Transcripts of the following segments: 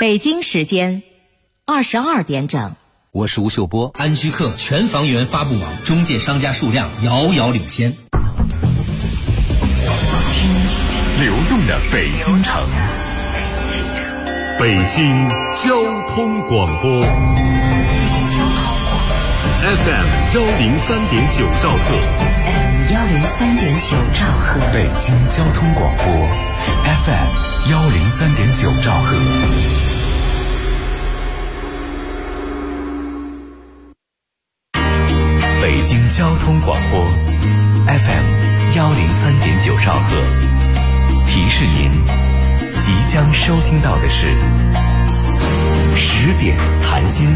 北京时间22点整。 我是吴秀波。 安居客全房源发布网中介商家数量遥遥领先。 流动的北京城，北京交通广播 FM 103.9兆赫， 103.9兆赫， 北京交通广播 FM 103.9兆赫。北京交通广播 FM 103.9兆赫，提示您即将收听到的是10点谈心。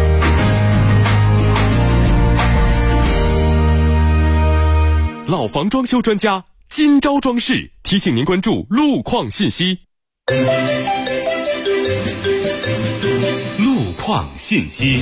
老房装修专家今朝装饰提醒您关注路况信息。路况信息。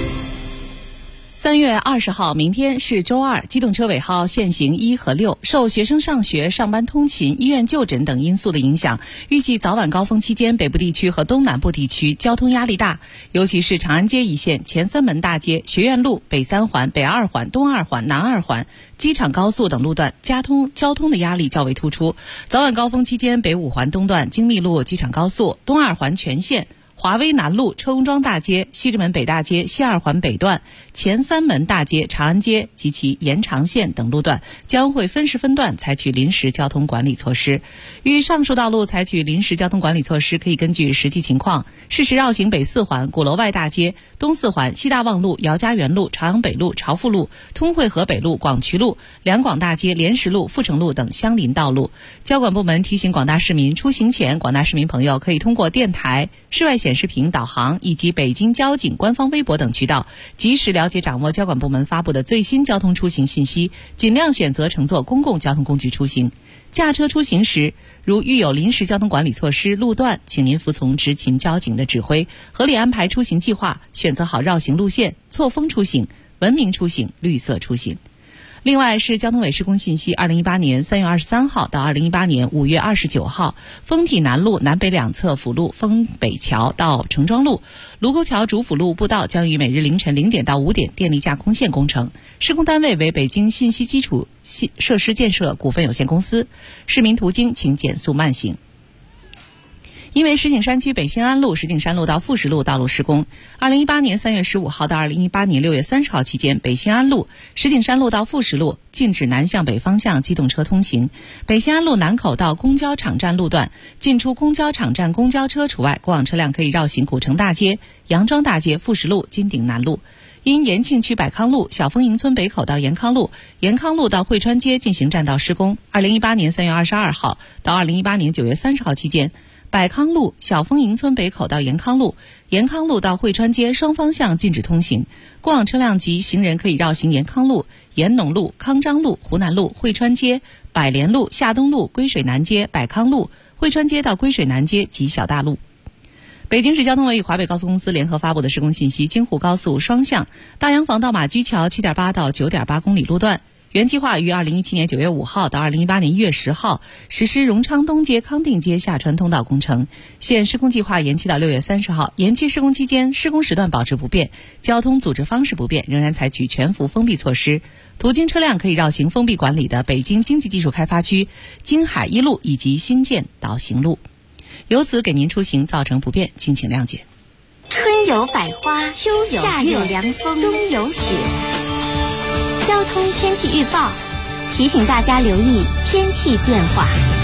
3月20号，明天是周二，机动车尾号限行1和6。受学生上学、上班通勤、医院就诊等因素的影响，预计早晚高峰期间，北部地区和东南部地区交通压力大，尤其是长安街一线、前三门大街、学院路、北三环、北二环、东二环、南二环、机场高速等路段交通的压力较为突出。早晚高峰期间，北五环东段、京密路、机场高速、东二环全线、华威南路、车公庄大街、西直门北大街、西二环北段、前三门大街、长安街及其延长线等路段将会分时分段采取临时交通管理措施。与上述道路采取临时交通管理措施，可以根据实际情况，适时绕行北四环、鼓楼外大街、东四环、西大望路、姚家园路、朝阳北路、朝富路、通惠河北路、广渠路、两广大街、莲石路、阜成路等相邻道路。交管部门提醒广大市民，出行前，广大市民朋友可以通过电台、室外显示屏导航以及北京交警官方微博等渠道，及时了解掌握交管部门发布的最新交通出行信息，尽量选择乘坐公共交通工具出行。驾车出行时，如遇有临时交通管理措施路段，请您服从执勤交警的指挥，合理安排出行计划，选择好绕行路线，错峰出行，文明出行，绿色出行。另外是交通委施工信息，2018年3月23号到2018年5月29号，丰体南路南北两侧辅路丰北桥到城庄路、卢沟桥主辅路步道将于每日凌晨0点到5点电力架空线工程，施工单位为北京信息基础设施建设股份有限公司。市民途经请减速慢行。因为石景山区北新安路、石景山路到富石路道路施工，2018年3月15号到2018年6月30号期间，北新安路、石景山路到富石路禁止南向北方向机动车通行。北新安路南口到公交场站路段，进出公交场站公交车除外，过往车辆可以绕行古城大街、杨庄大街、富石路、金鼎南路。因延庆区百康路、小丰营村北口到延康路、延康路到汇川街进行占道施工，2018年3月22号到2018年9月30号期间，百康路、小丰营村北口到延康路、延康路到汇川街双方向禁止通行，过往车辆及行人可以绕行延康路、延农路、康章路、湖南路、汇川街、百联路、夏东路、归水南街、百康路、汇川街到归水南街及小大路。北京市交通委与华北高速公司联合发布的施工信息，京沪高速双向大洋房到马驹桥 7.8 到 9.8 公里路段，原计划于2017年9月5号到2018年1月10号实施荣昌东街、康定街下穿通道工程，现施工计划延期到6月30号。延期施工期间，施工时段保持不变，交通组织方式不变，仍然采取全幅封闭措施。途经车辆可以绕行封闭管理的北京经济技术开发区京海一路以及新建导行路，由此给您出行造成不便，敬请谅解。 春有百花，秋有夏有凉风，冬有雪。交通天气预报提醒大家留意天气变化。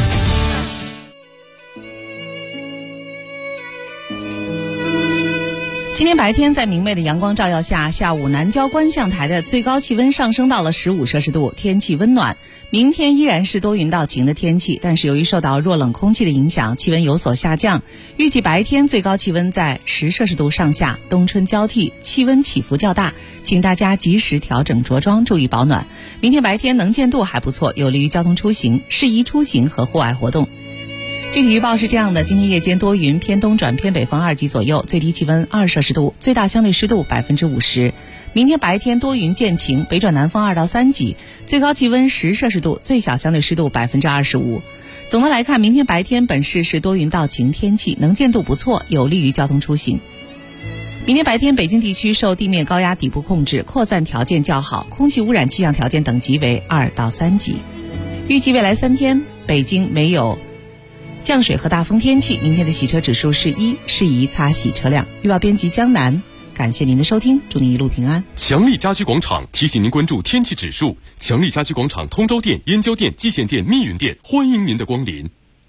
今天白天在明媚的阳光照耀下，下午南郊观象台的最高气温上升到了15摄氏度，天气温暖。明天依然是多云到晴的天气，但是由于受到弱冷空气的影响，气温有所下降。预计白天最高气温在10摄氏度上下，冬春交替，气温起伏较大，请大家及时调整着装，注意保暖。明天白天能见度还不错，有利于交通出行，适宜出行和户外活动。具体预报是这样的：今天夜间多云，偏东转偏北风2级左右，最低气温2摄氏度，最大相对湿度50%。明天白天多云见晴，北转南风2到3级，最高气温10摄氏度，最小相对湿度25%。 总的来看，明天白天本市是多云到晴天气，能见度不错，有利于交通出行。明天白天，北京地区受地面高压底部控制，扩散条件较好，空气污染气象条件等级为2到3级。预计未来3天，北京没有降水和大风天气，明天的洗车指数是1，适宜擦洗车辆。预报编辑江南，感谢您的收听，祝您一路平安。 强力家居广场提醒您关注天气指数。强力家居广场通州店、燕郊店、蓟县店、密云店，欢迎您的光临。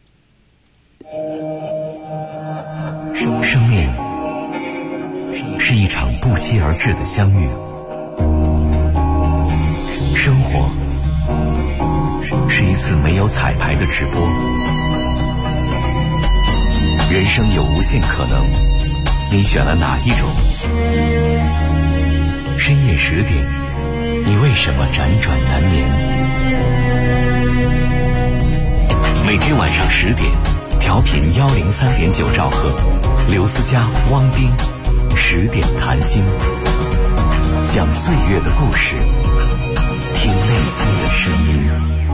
生命是一场不期而至的相遇，生活是一次没有彩排的直播，人生有无限可能，你选了哪一种？深夜10点，你为什么辗转难眠？每天晚上10点，调频103.9兆赫，刘思佳、汪斌10点谈心，讲岁月的故事，听内心的声音。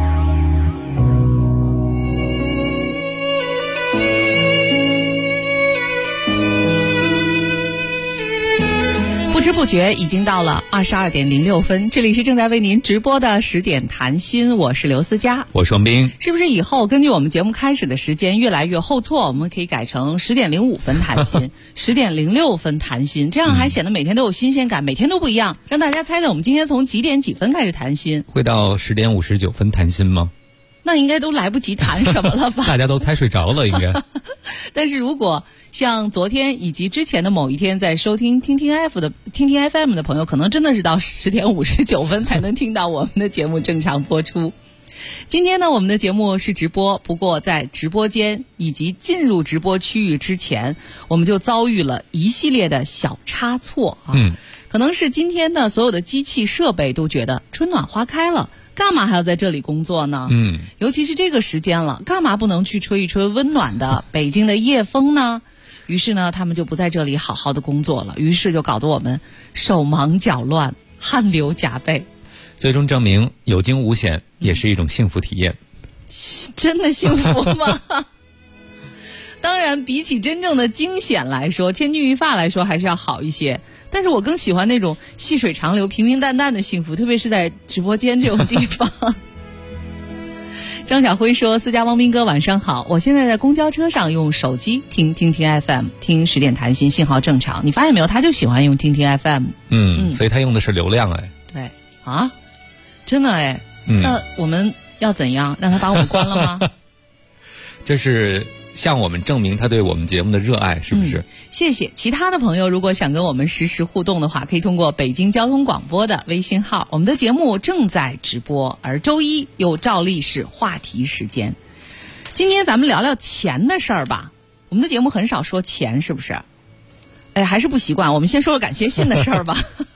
不知不觉已经到了22点06分，这里是正在为您直播的10点谈心，我是刘思佳， 我是王斌。 是不是以后根据我们节目开始的时间越来越后错，我们可以改成10点05分谈心10点06分谈心，这样还显得每天都有新鲜感，每天都不一样。让大家猜猜我们今天从几点几分开始谈心？ 会到10点59分谈心吗？ 那应该都来不及谈什么了吧？ 大家都猜睡着了应该。 但是如果像昨天以及之前的某一天在收听听听 FM 的朋友，可能真的是到10点59分才能听到我们的节目正常播出。今天呢，我们的节目是直播，不过在直播间以及进入直播区域之前，我们就遭遇了一系列的小差错啊。可能是今天的所有的机器设备都觉得春暖花开了，干嘛还要在这里工作呢？尤其是这个时间了，干嘛不能去吹一吹温暖的北京的夜风呢？于是呢，他们就不在这里好好的工作了，于是就搞得我们手忙脚乱，汗流浃背。 最终证明有惊无险也是一种幸福体验。 真的幸福吗？当然比起真正的惊险来说，千钧一发来说还是要好一些，但是我更喜欢那种细水长流平平淡淡的幸福，特别是在直播间这种地方。张小辉说，思佳汪斌哥晚上好，我现在在公交车上用手机听 FM， 听10点谈心，信号正常。你发现没有，他就喜欢用听 FM。 所以他用的是流量。 对啊，真的那我们要怎样让他把我们关了吗？ 这是向我们证明他对我们节目的热爱，是不是？ 谢谢。其他的朋友如果想跟我们实时互动的话，可以通过北京交通广播的微信号，我们的节目正在直播，而周一又照例是话题时间。今天咱们聊聊钱的事儿吧。我们的节目很少说钱，是不是？还是不习惯。我们先说说感谢信的事儿吧。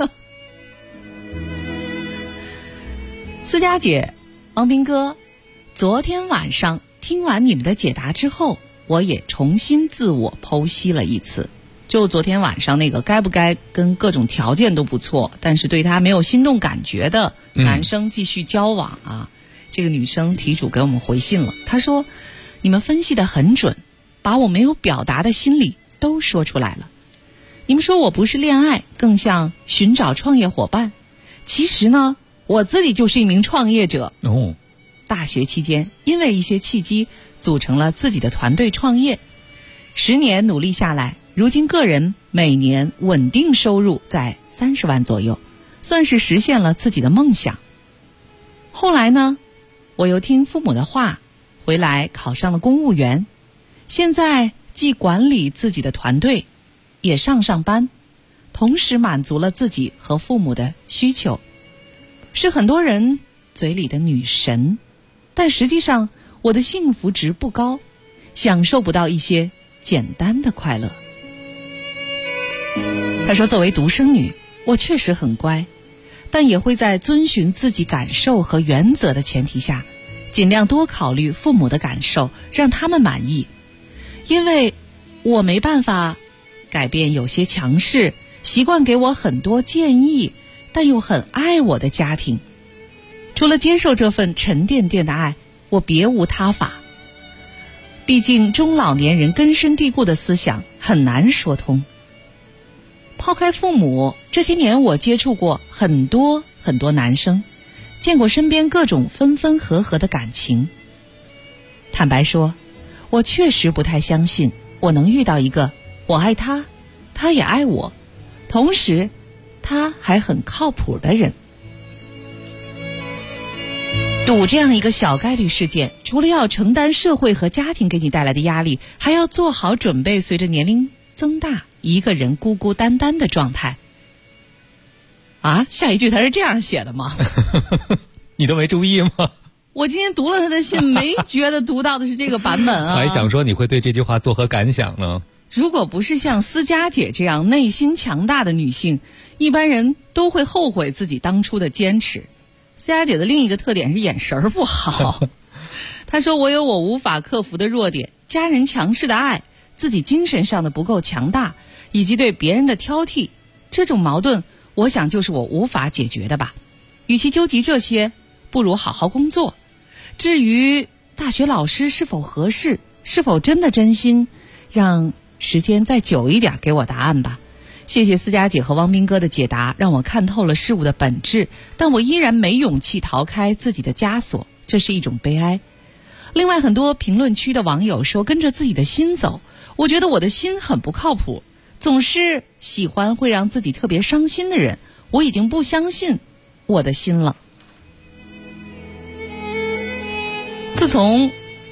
思佳姐，汪斌哥，昨天晚上听完你们的解答之后，我也重新自我剖析了一次。就昨天晚上那个该不该跟各种条件都不错，但是对他没有心动感觉的男生继续交往啊，这个女生题主给我们回信了，她说你们分析得很准，把我没有表达的心理都说出来了。你们说我不是恋爱，更像寻找创业伙伴，其实呢我自己就是一名创业者。大学期间因为一些契机组成了自己的团队创业，10年努力下来，如今个人每年稳定收入在30万左右，算是实现了自己的梦想。后来呢，我又听父母的话，回来考上了公务员，现在既管理自己的团队，也上班，同时满足了自己和父母的需求，是很多人嘴里的女神，但实际上我的幸福值不高，享受不到一些简单的快乐。她说，作为独生女，我确实很乖，但也会在遵循自己感受和原则的前提下，尽量多考虑父母的感受，让他们满意。因为我没办法改变有些强势、习惯给我很多建议但又很爱我的家庭，除了接受这份沉甸甸的爱，我别无他法。 毕竟中老年人根深蒂固的思想很难说通。抛开父母，这些年我接触过很多男生，见过身边各种分分合合的感情。坦白说，我确实不太相信我能遇到一个我爱他，他也爱我，同时他还很靠谱的人。赌这样一个小概率事件，除了要承担社会和家庭给你带来的压力，还要做好准备随着年龄增大一个人孤孤单单的状态。啊，下一句他是这样写的吗？ 你都没注意吗？ 我今天读了他的信，没觉得读到的是这个版本啊。 我还想说你会对这句话作何感想呢？ 如果不是像思佳姐这样内心强大的女性，一般人都会后悔自己当初的坚持。思佳姐的另一个特点是眼神不好。她说，我有我无法克服的弱点，家人强势的爱，自己精神上的不够强大，以及对别人的挑剔，这种矛盾我想就是我无法解决的吧。与其纠结这些，不如好好工作。至于大学老师是否合适，是否真的真心，让时间再久一点给我答案吧。谢谢思佳姐和汪斌哥的解答，让我看透了事物的本质，但我依然没勇气逃开自己的枷锁，这是一种悲哀。另外，很多评论区的网友说跟着自己的心走，我觉得我的心很不靠谱，总是喜欢会让自己特别伤心的人，我已经不相信我的心了。自从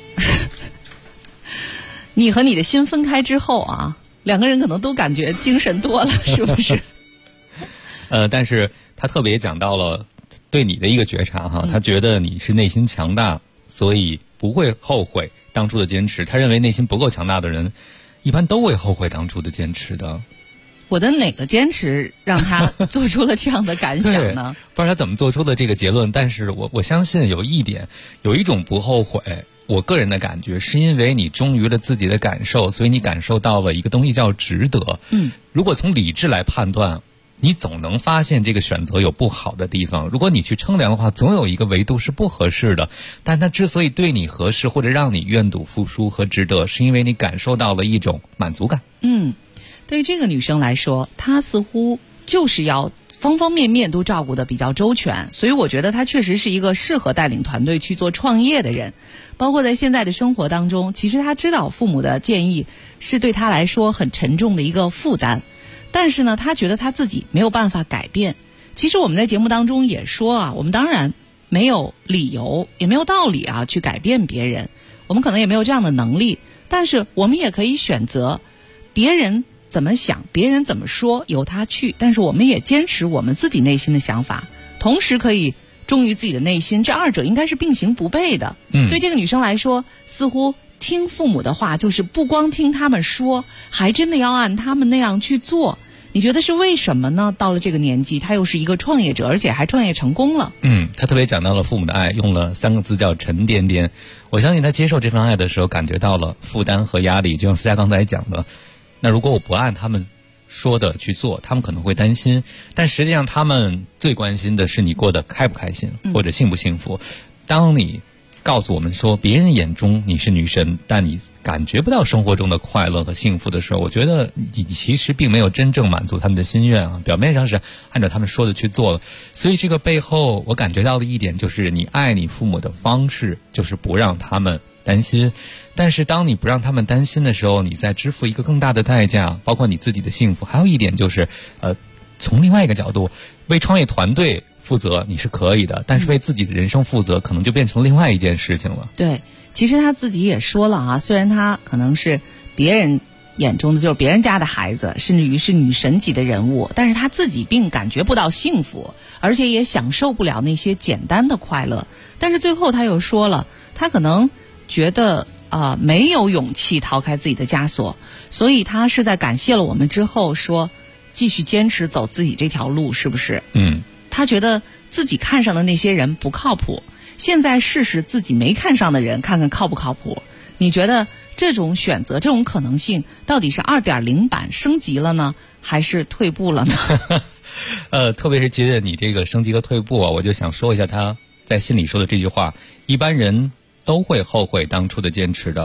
你和你的心分开之后啊，两个人可能都感觉精神多了，是不是？ 但是他特别讲到了对你的一个觉察哈，他觉得你是内心强大，所以不会后悔当初的坚持。他认为内心不够强大的人，一般都会后悔当初的坚持的。 我的哪个坚持让他做出了这样的感想呢？ 不知道他怎么做出的这个结论，但是我相信有一点，有一种不后悔。我个人的感觉是因为你忠于了自己的感受，所以你感受到了一个东西叫值得。如果从理智来判断，你总能发现这个选择有不好的地方。如果你去称量的话，总有一个维度是不合适的。但它之所以对你合适，或者让你愿赌服输和值得，是因为你感受到了一种满足感。 对于这个女生来说，她似乎就是要方方面面都照顾得比较周全，所以我觉得她确实是一个适合带领团队去做创业的人。包括在现在的生活当中，其实她知道父母的建议是对她来说很沉重的一个负担，但是呢，她觉得她自己没有办法改变。其实我们在节目当中也说啊，我们当然没有理由也没有道理啊去改变别人，我们可能也没有这样的能力，但是我们也可以选择别人怎么想，别人怎么说由他去，但是我们也坚持我们自己内心的想法，同时可以忠于自己的内心，这二者应该是并行不悖的。对这个女生来说，似乎听父母的话就是不光听他们说，还真的要按他们那样去做。你觉得是为什么呢？到了这个年纪，她又是一个创业者，而且还创业成功了。 她特别讲到了父母的爱，用了3个字叫沉甸甸。我相信她接受这份爱的时候，感觉到了负担和压力，就像思佳刚才讲的，那如果我不按他们说的去做，他们可能会担心，但实际上他们最关心的是你过得开不开心，或者幸不幸福。当你告诉我们说别人眼中你是女神，但你感觉不到生活中的快乐和幸福的时候，我觉得你其实并没有真正满足他们的心愿啊，表面上是按照他们说的去做了。所以这个背后我感觉到的一点就是，你爱你父母的方式就是不让他们担心，但是当你不让他们担心的时候，你在支付一个更大的代价，包括你自己的幸福。还有一点就是从另外一个角度，为创业团队负责你是可以的，但是为自己的人生负责可能就变成另外一件事情了。 对，其实他自己也说了啊，虽然他可能是别人眼中的就是别人家的孩子，甚至于是女神级的人物，但是他自己并感觉不到幸福，而且也享受不了那些简单的快乐。但是最后他又说了，他可能觉得没有勇气逃开自己的枷锁，所以他是在感谢了我们之后说继续坚持走自己这条路，是不是？他觉得自己看上的那些人不靠谱，现在试试自己没看上的人，看看靠不靠谱。你觉得这种选择，这种可能性到底是 2.0 版升级了呢，还是退步了呢？ 特别是接着你这个升级和退步啊，我就想说一下他在信里说的这句话，一般人都会后悔当初的坚持的，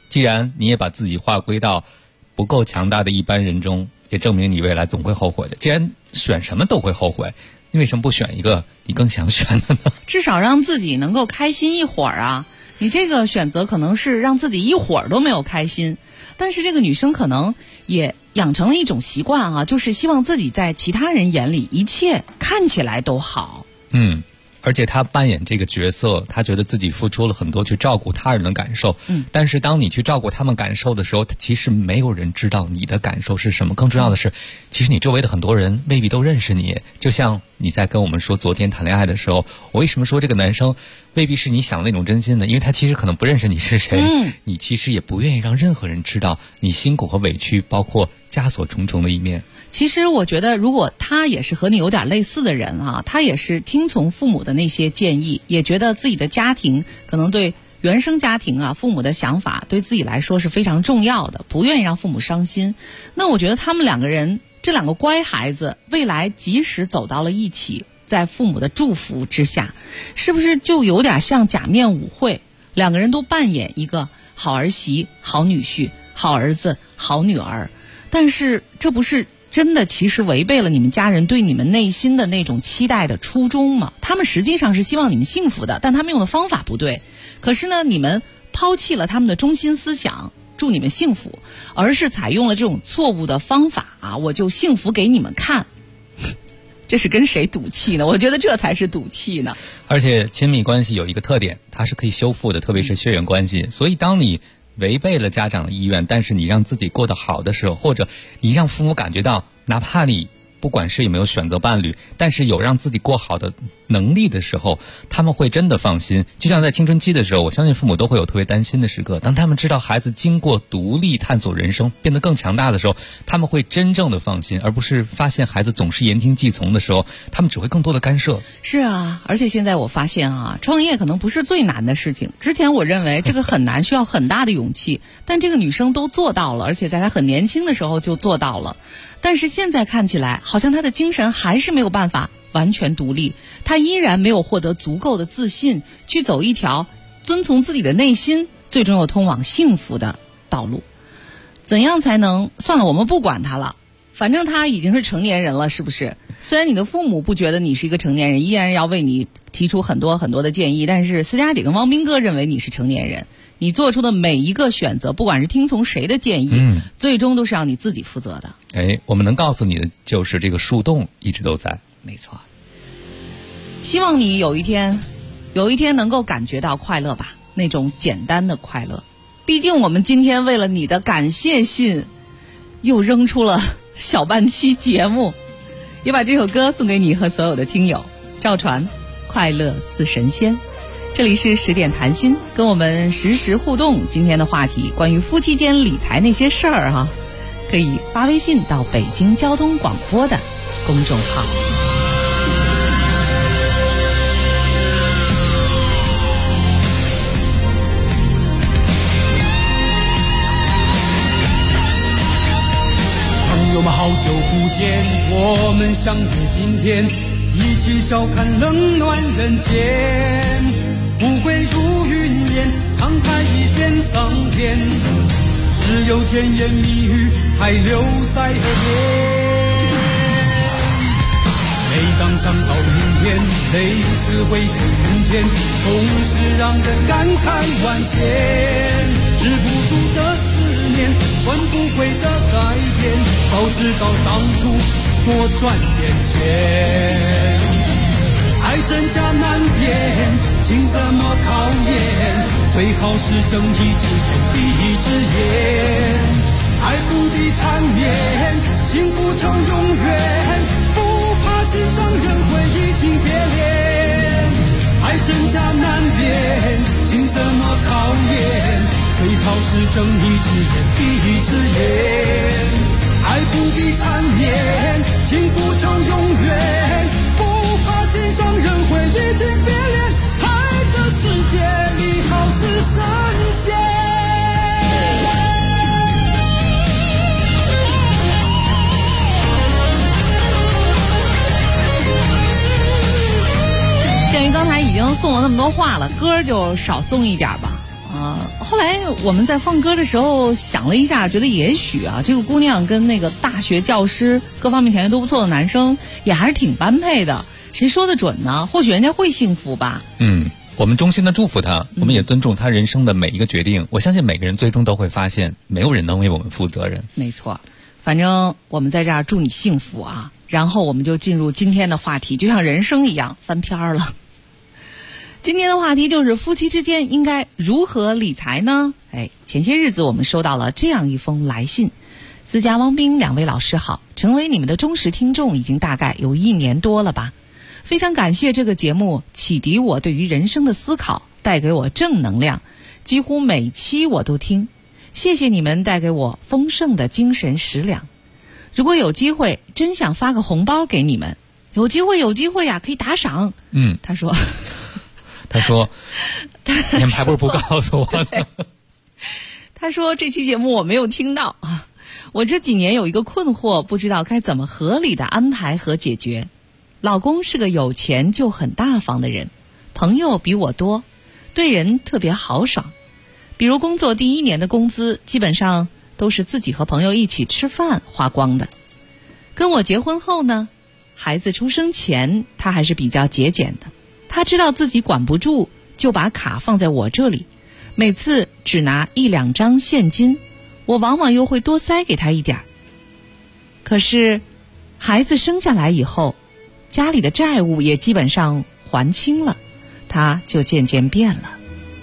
既然你也把自己划归到不够强大的一般人中，也证明你未来总会后悔的。既然选什么都会后悔，你为什么不选一个你更想选的呢？ 至少让自己能够开心一会儿啊！你这个选择可能是让自己一会儿都没有开心，但是这个女生可能也养成了一种习惯啊，就是希望自己在其他人眼里一切看起来都好。 而且他扮演这个角色，他觉得自己付出了很多去照顾他人的感受。但是当你去照顾他们感受的时候，其实没有人知道你的感受是什么。更重要的是，其实你周围的很多人未必都认识你。就像你在跟我们说昨天谈恋爱的时候，我为什么说这个男生未必是你想的那种真心呢？因为他其实可能不认识你是谁。你其实也不愿意让任何人知道你辛苦和委屈，包括枷锁重重的一面。 其实我觉得，如果他也是和你有点类似的人啊，他也是听从父母的那些建议，也觉得自己的家庭可能对原生家庭啊，父母的想法对自己来说是非常重要的，不愿意让父母伤心。那我觉得他们两个人，这两个乖孩子，未来即使走到了一起，在父母的祝福之下，是不是就有点像假面舞会？两个人都扮演一个好儿媳、好女婿、好儿子、好女儿，但是这不是真的其实违背了你们家人对你们内心的那种期待的初衷吗？他们实际上是希望你们幸福的，但他们用的方法不对。可是呢，你们抛弃了他们的中心思想，祝你们幸福，而是采用了这种错误的方法啊！我就幸福给你们看，这是跟谁赌气呢？我觉得这才是赌气呢。 而且亲密关系有一个特点，它是可以修复的，特别是血缘关系。所以当你违背了家长的意愿，但是你让自己过得好的时候，或者你让父母感觉到，哪怕你不管是有没有选择伴侣，但是有让自己过好的能力的时候，他们会真的放心。就像在青春期的时候，我相信父母都会有特别担心的时刻，当他们知道孩子经过独立探索人生变得更强大的时候，他们会真正的放心，而不是发现孩子总是言听计从的时候，他们只会更多的干涉。 是啊，而且现在我发现啊，创业可能不是最难的事情。之前我认为这个很难，需要很大的勇气，但这个女生都做到了，而且在她很年轻的时候就做到了。但是现在看起来，好像她的精神还是没有办法完全独立，她依然没有获得足够的自信，去走一条遵从自己的内心，最终又通往幸福的道路。怎样才能算了，我们不管她了，反正她已经是成年人了，是不是？虽然你的父母不觉得你是一个成年人，依然要为你提出很多很多的建议，但是思佳姐跟汪斌哥认为你是成年人，你做出的每一个选择，不管是听从谁的建议，最终都是让你自己负责的。 我们能告诉你的就是这个树洞一直都在。 没错。希望你有一天能够感觉到快乐吧，那种简单的快乐。毕竟我们今天为了你的感谢信，又扔出了小半期节目，也把这首歌送给你和所有的听友。赵传，快乐似神仙。这里是10点谈心，跟我们实时互动。今天的话题关于夫妻间理财那些事儿啊，可以发微信到北京交通广播的公众号。 朋友们好久不见，我们相约今天，一起笑看冷暖人间。富贵如云烟，沧海一变桑田，只有甜言蜜语还留在耳边。每当想到明天，泪自回首从前，总是让人感慨万千。止不住的思念，换不回的改变，早知道当初多赚点钱。爱真假难辨，情怎么考验？最好是睁一只眼闭一只眼。爱不必缠绵，情不成永远，不怕心上人会移情别恋。爱真假难辨，情怎么考验？最好是睁一只眼闭一只眼。爱不必缠绵，情不成永远，不怕心上人会移情别恋。爱的世界里好似神仙。鉴于刚才已经送了那么多话了，歌就少送一点吧。 后来我们在放歌的时候想了一下，觉得也许啊，这个姑娘跟那个大学教师各方面条件都不错的男生也还是挺般配的，谁说得准呢？或许人家会幸福吧。 我们衷心的祝福他，我们也尊重他人生的每一个决定。我相信每个人最终都会发现，没有人能为我们负责任。 没错，反正我们在这儿祝你幸福啊。然后我们就进入今天的话题，就像人生一样翻篇了。今天的话题就是夫妻之间应该如何理财呢？前些日子我们收到了这样一封来信。思佳、汪斌两位老师好，成为你们的忠实听众已经大概有1年多了吧。非常感谢这个节目启迪我对于人生的思考，带给我正能量，几乎每期我都听。谢谢你们带给我丰盛的精神食粮。如果有机会，真想发个红包给你们。有机会呀，可以打赏。他说你们还不告诉我呢。 他说这期节目我没有听到啊。我这几年有一个困惑，不知道该怎么合理的安排和解决。老公是个有钱就很大方的人，朋友比我多，对人特别豪爽。比如工作第1年的工资基本上都是自己和朋友一起吃饭花光的。跟我结婚后呢，孩子出生前他还是比较节俭的。他知道自己管不住，就把卡放在我这里，每次只拿1-2张现金，我往往又会多塞给他一点。可是孩子生下来以后，家里的债务也基本上还清了，他就渐渐变了。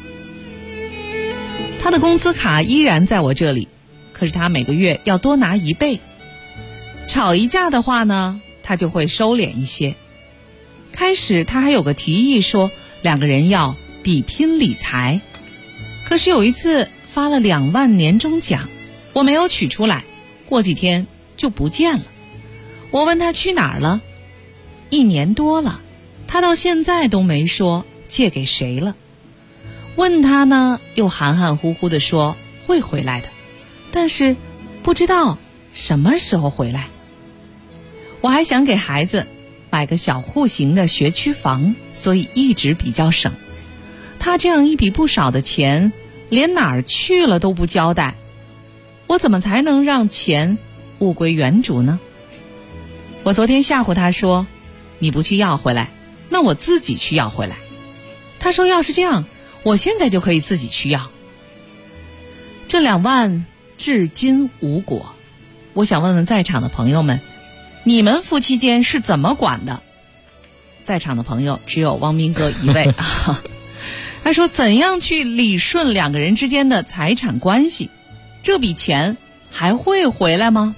他的工资卡依然在我这里，可是他每个月要多拿1倍。吵一架的话呢，他就会收敛一些。开始他还有个提议说2个人要比拼理财，可是有一次发了2万年终奖，我没有取出来，过几天就不见了。我问他去哪儿了，1年多了，他到现在都没说借给谁了。问他呢，又含含糊糊地说会回来的，但是不知道什么时候回来。我还想给孩子买个小户型的学区房，所以一直比较省。他这样一笔不少的钱，连哪儿去了都不交代，我怎么才能让钱物归原主呢？我昨天吓唬他说，你不去要回来，那我自己去要回来。他说要是这样，我现在就可以自己去要。这2万至今无果。我想问问在场的朋友们，你们夫妻间是怎么管的？在场的朋友只有汪明哥一位。他说怎样去理顺2个人之间的财产关系？这笔钱还会回来吗？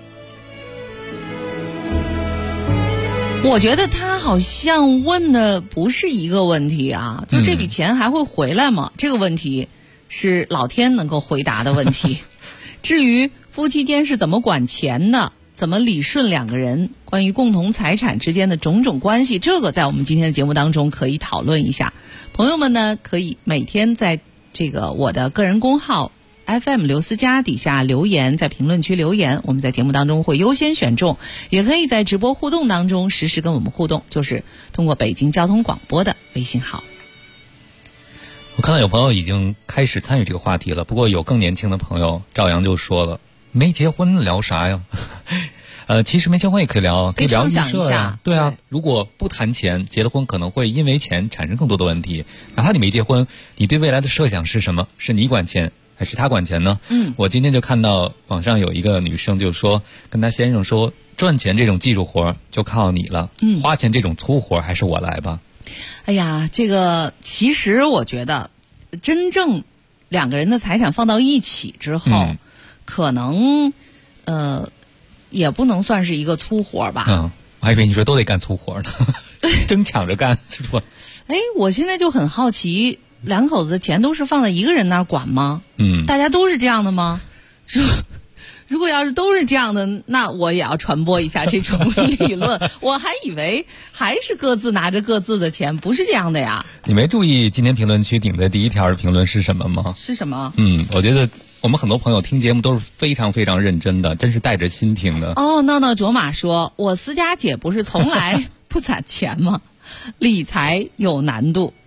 我觉得他好像问的不是一个问题啊，就这笔钱还会回来吗？这个问题是老天能够回答的问题。至于夫妻间是怎么管钱的，怎么理顺2个人关于共同财产之间的种种关系，这个在我们今天的节目当中可以讨论一下。朋友们呢，可以每天在这个我的个人公号 FM 刘思佳底下留言，在评论区留言，我们在节目当中会优先选中。也可以在直播互动当中实时跟我们互动，就是通过北京交通广播的微信号。 我看到有朋友已经开始参与这个话题了，不过有更年轻的朋友赵阳就说了，没结婚聊啥呀？其实没结婚也可以聊，可以聊预设呀。对啊，如果不谈钱，结了婚可能会因为钱产生更多的问题。哪怕你没结婚，你对未来的设想是什么？是你管钱还是他管钱呢？我今天就看到网上有一个女生就说，跟她先生说，赚钱这种技术活就靠你了，花钱这种粗活还是我来吧。 哎呀，这个其实我觉得真正2个人的财产放到一起之后，可能也不能算是一个粗活吧。 我还以为你说都得干粗活呢。争抢着干是不？ 我现在就很好奇，2口子的钱都是放在一个人那儿管吗？大家都是这样的吗？如果要是都是这样的，那我也要传播一下这种理论。我还以为还是各自拿着各自的钱，不是这样的呀。 你没注意今天评论区顶的第1条的评论是什么吗？ 是什么？ 我觉得我们很多朋友听节目都是非常非常认真的，真是带着心听的。 闹闹卓玛说，我思佳姐不是从来不攒钱吗？理财有难度。对，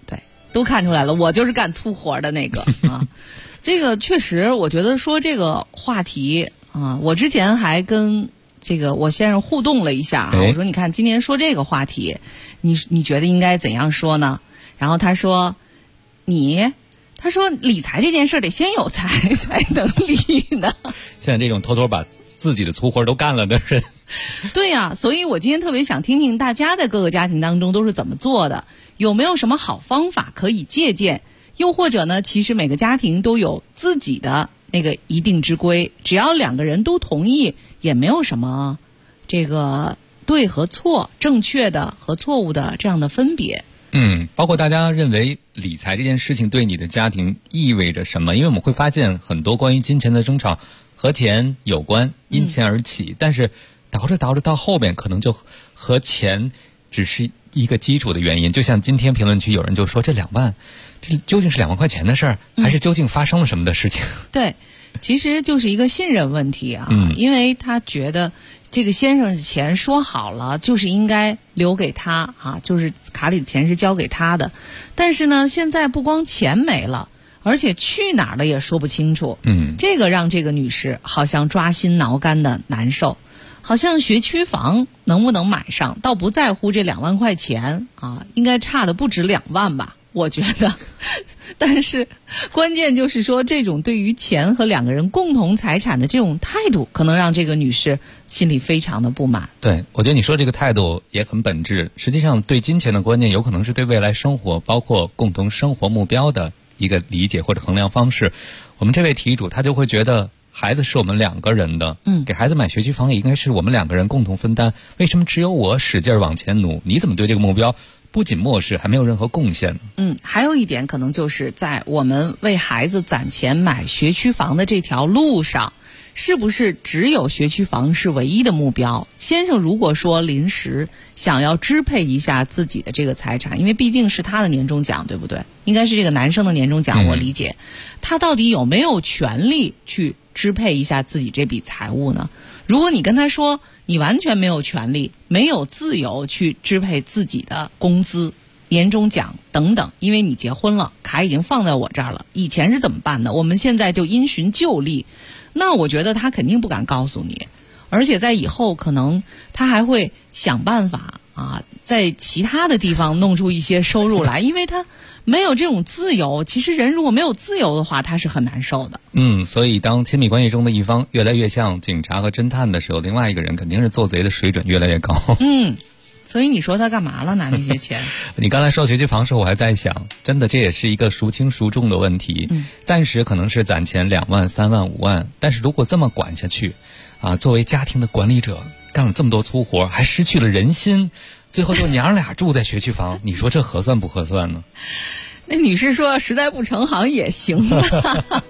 都看出来了，我就是干粗活的那个啊。这个确实，我觉得说这个话题啊，我之前还跟这个我先生互动了一下啊，我说你看今天说这个话题，你觉得应该怎样说呢？然后他说他说理财这件事得先有财才能理呢。 像这种偷偷把自己的粗活都干了的人。 对呀，所以我今天特别想听听大家在各个家庭当中都是怎么做的，有没有什么好方法可以借鉴？又或者呢，其实每个家庭都有自己的那个一定之规，只要两个人都同意，也没有什么这个对和错、正确的和错误的这样的分别。 包括大家认为理财这件事情对你的家庭意味着什么？因为我们会发现很多关于金钱的争吵和钱有关，因钱而起，但是倒着到后面可能就和钱只是一个基础的原因。就像今天评论区有人就说这2万，这究竟是2万块钱的事儿，还是究竟发生了什么的事情？ 对，其实就是一个信任问题啊。因为他觉得这个先生的钱说好了就是应该留给他啊，就是卡里的钱是交给他的，但是呢，现在不光钱没了，而且去哪儿了也说不清楚。这个让这个女士好像抓心挠肝的难受。好像学区房能不能买上，倒不在乎这2万块钱啊，应该差的不止2万吧，我觉得。但是关键就是说，这种对于钱和两个人共同财产的这种态度，可能让这个女士心里非常的不满。 对，我觉得你说这个态度也很本质。实际上，对金钱的观念，有可能是对未来生活，包括共同生活目标的一个理解或者衡量方式。我们这位题主他就会觉得，孩子是我们2个人的，给孩子买学区房也应该是我们2个人共同分担。为什么只有我使劲往前努？你怎么对这个目标不仅漠视，还没有任何贡献呢？ 还有一点可能就是在我们为孩子攒钱买学区房的这条路上，是不是只有学区房是唯一的目标？先生如果说临时想要支配一下自己的这个财产，因为毕竟是他的年终奖，对不对？应该是这个男生的年终奖，我理解。他到底有没有权利去支配一下自己这笔财物呢？如果你跟他说你完全没有权利，没有自由去支配自己的工资、年终奖等等，因为你结婚了，卡已经放在我这儿了，以前是怎么办的？我们现在就因循旧例，那我觉得他肯定不敢告诉你，而且在以后可能他还会想办法啊，在其他的地方弄出一些收入来，因为他没有这种自由。其实人如果没有自由的话，他是很难受的。 所以当亲密关系中的一方越来越像警察和侦探的时候，另外一个人肯定是做贼的水准越来越高。 所以你说他干嘛了拿那些钱？ 你刚才说学区房时，我还在想，真的这也是一个孰轻孰重的问题。暂时可能是攒钱2万、3万、5万，但是如果这么管下去，作为家庭的管理者，干了这么多粗活，还失去了人心，最后就娘俩住在学区房，你说这合算不合算呢？ 那女士说实在不成，好像也行吧。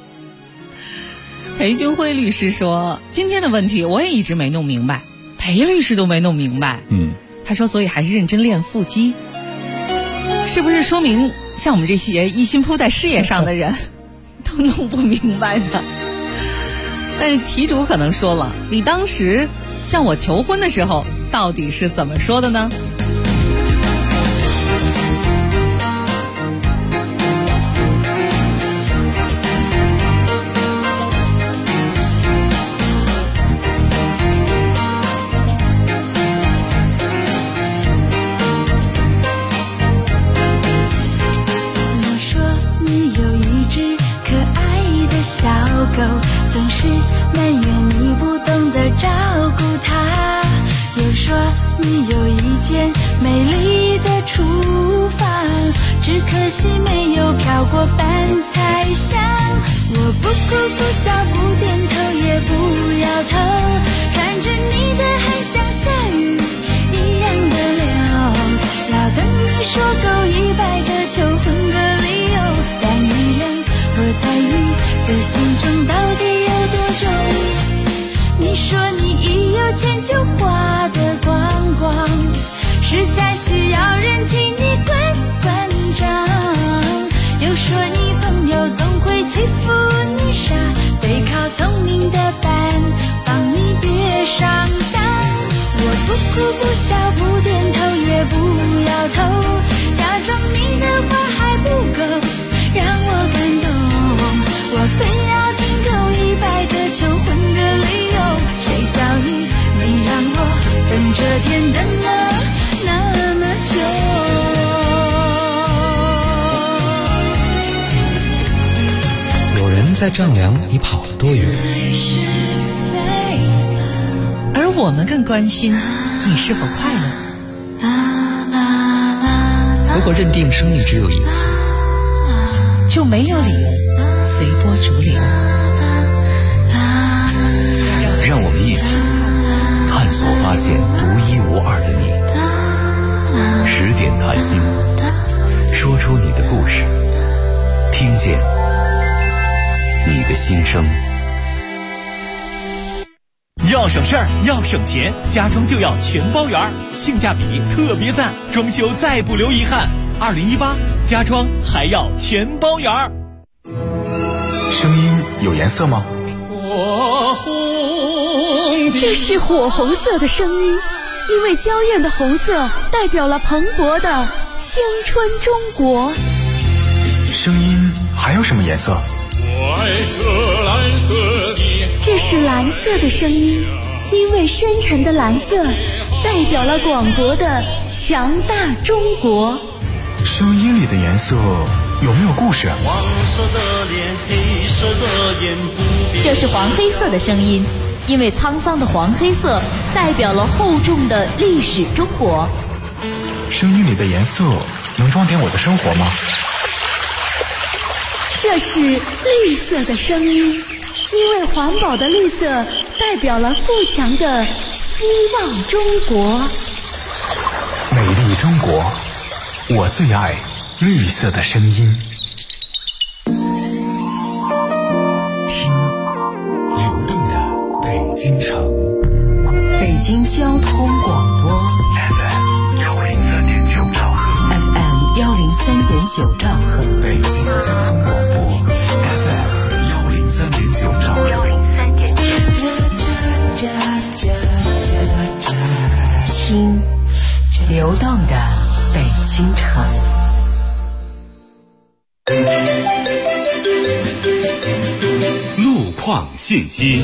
裴军辉律师说，今天的问题我也一直没弄明白，裴律师都没弄明白。他说所以还是认真练腹肌，是不是说明像我们这些一心扑在事业上的人都弄不明白呢？但是题主可能说了，你当时向我求婚的时候到底是怎么说的呢？ 总是埋怨你不懂得照顾他，又说你有一间美丽的厨房，只可惜没有飘过饭菜香。我不哭不笑不点头也不摇头，看着你的汗像下雨一样的流，要等你说够100个求婚的理由，量一量我在你的心中到底有多重。你说你一有钱就花得光光，实在是要人替你关账，又说你朋友总会欺负你傻，背靠聪明的伴帮你别上当。我不哭不笑不点头也不摇头，假装你的话还天在丈量你跑了多远， 而我们更关心你是否快乐。 如果认定生命只有一次， 就没有理由随波逐流。 让我们一起探索发现独一无二的你。10点谈心，说出你的故事，听见你的心声。 要省事儿，要省钱，家装就要全包圆，性价比特别赞，装修再不留遗憾。2018家装还要全包圆。 声音有颜色吗？ 这是火红色的声音，因为娇艳的红色代表了蓬勃的青春中国。 声音还有什么颜色？ 这是蓝色的声音，因为深沉的蓝色代表了广博的强大中国。 声音里的颜色有没有故事？ 黄色的脸，黑色的眼，不变。 这是黄黑色的声音，因为沧桑的黄黑色代表了厚重的历史中国。 声音里的颜色能装点我的生活吗？ 这是绿色的声音，因为环保的绿色代表了富强的希望中国。 美丽中国，我最爱绿色的声音。 听流动的北京城， 北京交通广播 FM 103.9兆赫 FM 103.9兆赫， 北京交通广播 FM 103.9兆赫。 听流动的北京城。 路况信息。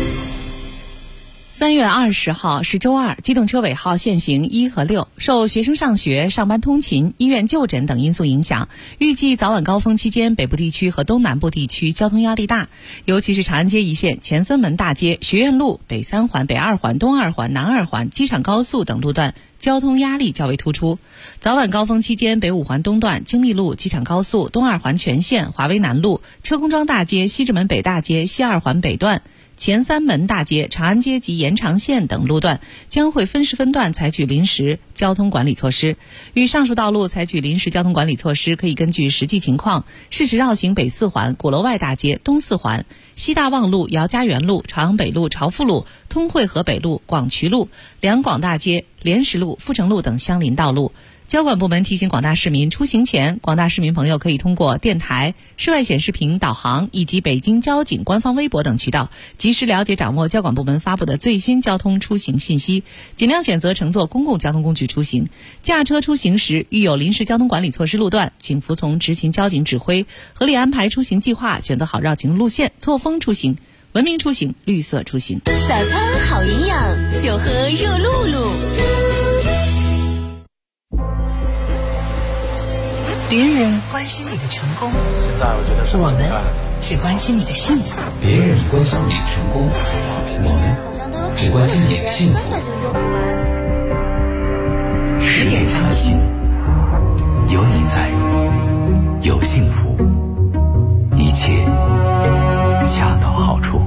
3月20号是周二，机动车尾号限行1和6，受学生上学、上班通勤、医院就诊等因素影响，预计早晚高峰期间北部地区和东南部地区交通压力大，尤其是长安街一线、前森门大街、学院路、北3环、北2环、东2环、南2环、机场高速等路段交通压力较为突出。早晚高峰期间，北5环东段、京密路、机场高速、东2环全线、华威南路、车公庄大街、西直门北大街、西2环北段、前3门大街、长安街及延长线等路段将会分时分段采取临时交通管理措施。与上述道路采取临时交通管理措施，可以根据实际情况适时绕行北4环、鼓楼外大街、东4环、西大望路、姚家园路、朝阳北路、朝富路、通惠河北路、广渠路、两广大街、莲石路、富城路等相邻道路。交管部门提醒广大市民，出行前，广大市民朋友可以通过电台、室外显示屏导航以及北京交警官方微博等渠道，及时了解掌握交管部门发布的最新交通出行信息，尽量选择乘坐公共交通工具出行。驾车出行时，遇有临时交通管理措施路段，请服从执勤交警指挥，合理安排出行计划，选择好绕行路线，错峰出行，文明出行，绿色出行。 早餐好营养，就喝热露露。 别人关心你的成功， 现在我觉得是我们只关心你的幸福。 别人关心你的成功，我们只关心你的幸福。 10点谈心，有你在，有幸福，一切恰到好处。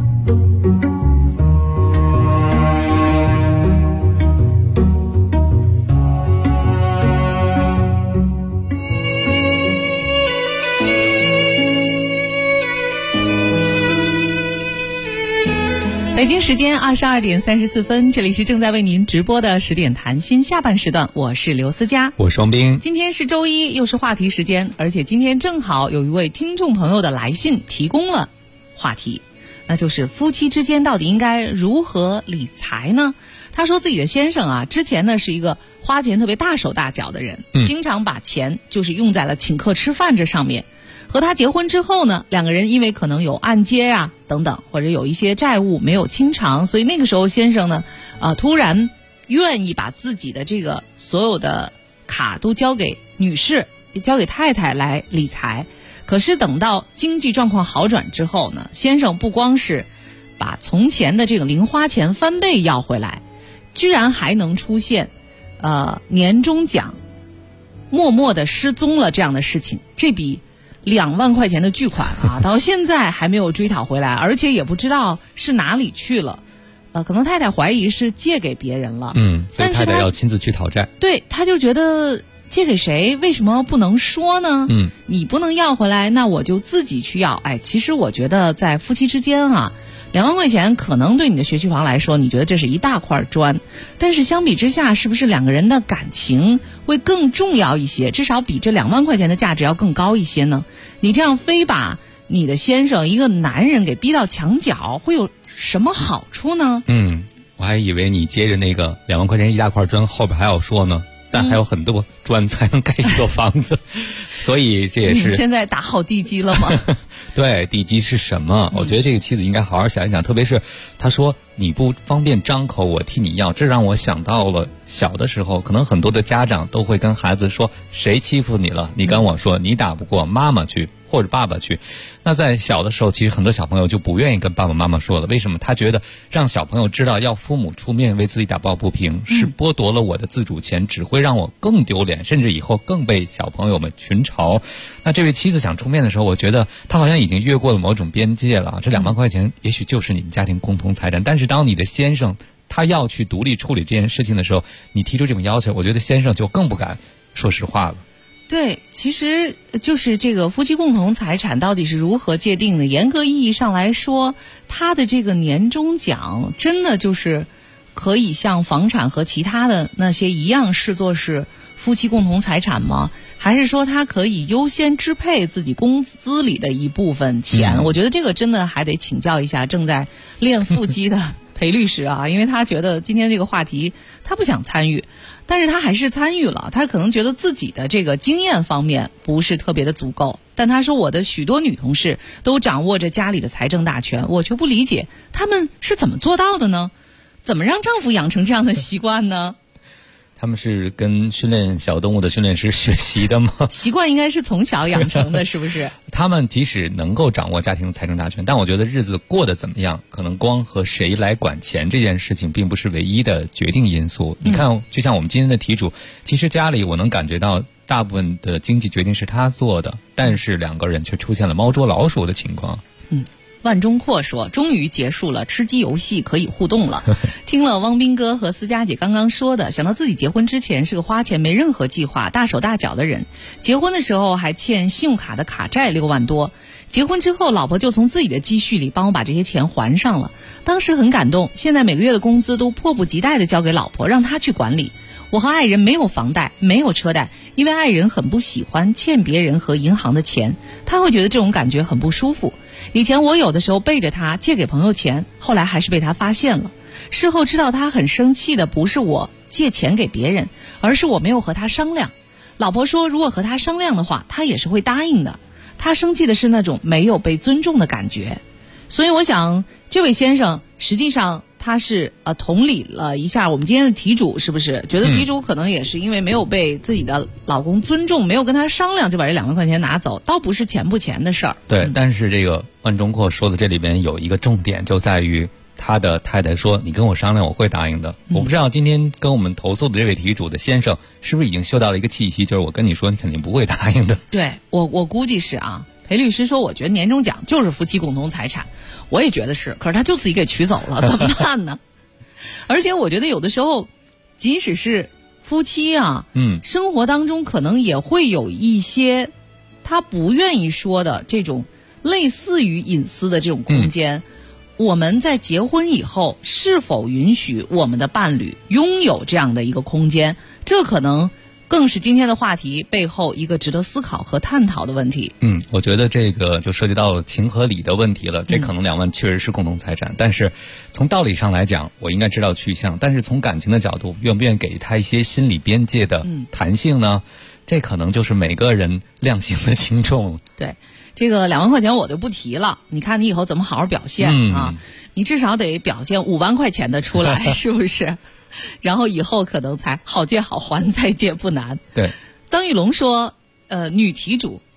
北京时间22点34分，这里是正在为您直播的10点谈心下半时段，我是刘思佳， 我是王斌。 今天是周一，又是话题时间，而且今天正好有一位听众朋友的来信提供了话题，那就是夫妻之间到底应该如何理财呢？他说自己的先生啊，之前呢是一个花钱特别大手大脚的人，经常把钱就是用在了请客吃饭这上面。和他结婚之后呢，两个人因为可能有按揭啊等等，或者有一些债务没有清偿，所以那个时候先生呢，突然愿意把自己的这个所有的卡都交给女士，交给太太来理财。 可是等到经济状况好转之后呢，先生不光是把从前的这个零花钱翻倍要回来，居然还能出现年终奖默默的失踪了这样的事情。这笔2万块钱的巨款啊，到现在还没有追讨回来，而且也不知道是哪里去了。可能太太怀疑是借给别人了， 所以太太要亲自去讨债。 对，他就觉得借给谁为什么不能说呢？你不能要回来，那我就自己去要。其实我觉得在夫妻之间啊，2万块钱可能对你的学区房来说，你觉得这是一大块砖，但是相比之下，是不是2个人的感情会更重要一些？至少比这2万块钱的价值要更高一些呢？你这样非把你的先生一个男人给逼到墙角，会有什么好处呢？ 我还以为你接着那个2万块钱一大块砖后边还要说呢，但还有很多砖才能盖一座房子，所以这也是。 你现在打好地基了吗？ 对，地基是什么？我觉得这个妻子应该好好想一想，特别是他说你不方便张口，我替你要，这让我想到了小的时候，可能很多的家长都会跟孩子说，谁欺负你了，你跟我说，你打不过妈妈去或者爸爸去。那在小的时候，其实很多小朋友就不愿意跟爸爸妈妈说了，为什么？他觉得让小朋友知道要父母出面为自己打抱不平，是剥夺了我的自主权，只会让我更丢脸，甚至以后更被小朋友们群嘲。那这位妻子想出面的时候，我觉得他好像已经越过了某种边界了。这2万块钱也许就是你们家庭共同财产，但是当你的先生他要去独立处理这件事情的时候，你提出这种要求，我觉得先生就更不敢说实话了。 对，其实就是这个夫妻共同财产到底是如何界定的？严格意义上来说，他的这个年终奖真的就是可以像房产和其他的那些一样视作是夫妻共同财产吗？还是说他可以优先支配自己工资里的一部分钱？我觉得这个真的还得请教一下正在练腹肌的裴律师啊，因为他觉得今天这个话题他不想参与，但是他还是参与了。他可能觉得自己的这个经验方面不是特别的足够，但他说我的许多女同事都掌握着家里的财政大权，我却不理解他们是怎么做到的呢？怎么让丈夫养成这样的习惯呢？ 他们是跟训练小动物的训练师学习的吗？ 习惯应该是从小养成的，是不是？ 他们即使能够掌握家庭财政大权，但我觉得日子过得怎么样，可能光和谁来管钱这件事情并不是唯一的决定因素。你看，就像我们今天的题主，其实家里我能感觉到大部分的经济决定是他做的，但是2个人却出现了猫捉老鼠的情况。 万中阔说，终于结束了吃鸡游戏，可以互动了。听了汪斌哥和思佳姐刚刚说的，想到自己结婚之前是个花钱没任何计划、大手大脚的人，结婚的时候还欠信用卡的卡债6万多，结婚之后老婆就从自己的积蓄里帮我把这些钱还上了，当时很感动，现在每个月的工资都迫不及待地交给老婆，让她去管理。我和爱人没有房贷，没有车贷，因为爱人很不喜欢欠别人和银行的钱，他会觉得这种感觉很不舒服。以前我有的时候背着他借给朋友钱，后来还是被他发现了。事后知道他很生气的不是我借钱给别人，而是我没有和他商量。老婆说如果和他商量的话，他也是会答应的。他生气的是那种没有被尊重的感觉。所以我想这位先生实际上他是同理了一下我们今天的题主，是不是觉得题主可能也是因为没有被自己的老公尊重，没有跟他商量就把这2万块钱拿走，倒不是钱不钱的事儿。 对，但是这个万中阔说的这里边有一个重点，就在于他的太太说你跟我商量我会答应的。我不知道今天跟我们投诉的这位题主的先生是不是已经嗅到了一个气息，就是我跟你说你肯定不会答应的。 对，我估计是啊。裴律师说我觉得年终奖就是夫妻共同财产，我也觉得是，可是他就自己给取走了，怎么办呢？而且我觉得有的时候即使是夫妻啊，生活当中可能也会有一些他不愿意说的这种类似于隐私的这种空间。我们在结婚以后是否允许我们的伴侣拥有这样的一个空间，这可能更是今天的话题背后一个值得思考和探讨的问题。 我觉得这个就涉及到情和理的问题了。这可能2万确实是共同财产，但是从道理上来讲我应该知道去向，但是从感情的角度愿不愿意给他一些心理边界的弹性呢？这可能就是每个人量刑的轻重。 对，这个2万块钱我就不提了，你看你以后怎么好好表现啊？你至少得表现5万块钱的出来是不是？然后以后可能才好借好还，再借不难。 对， 张玉龙说女题主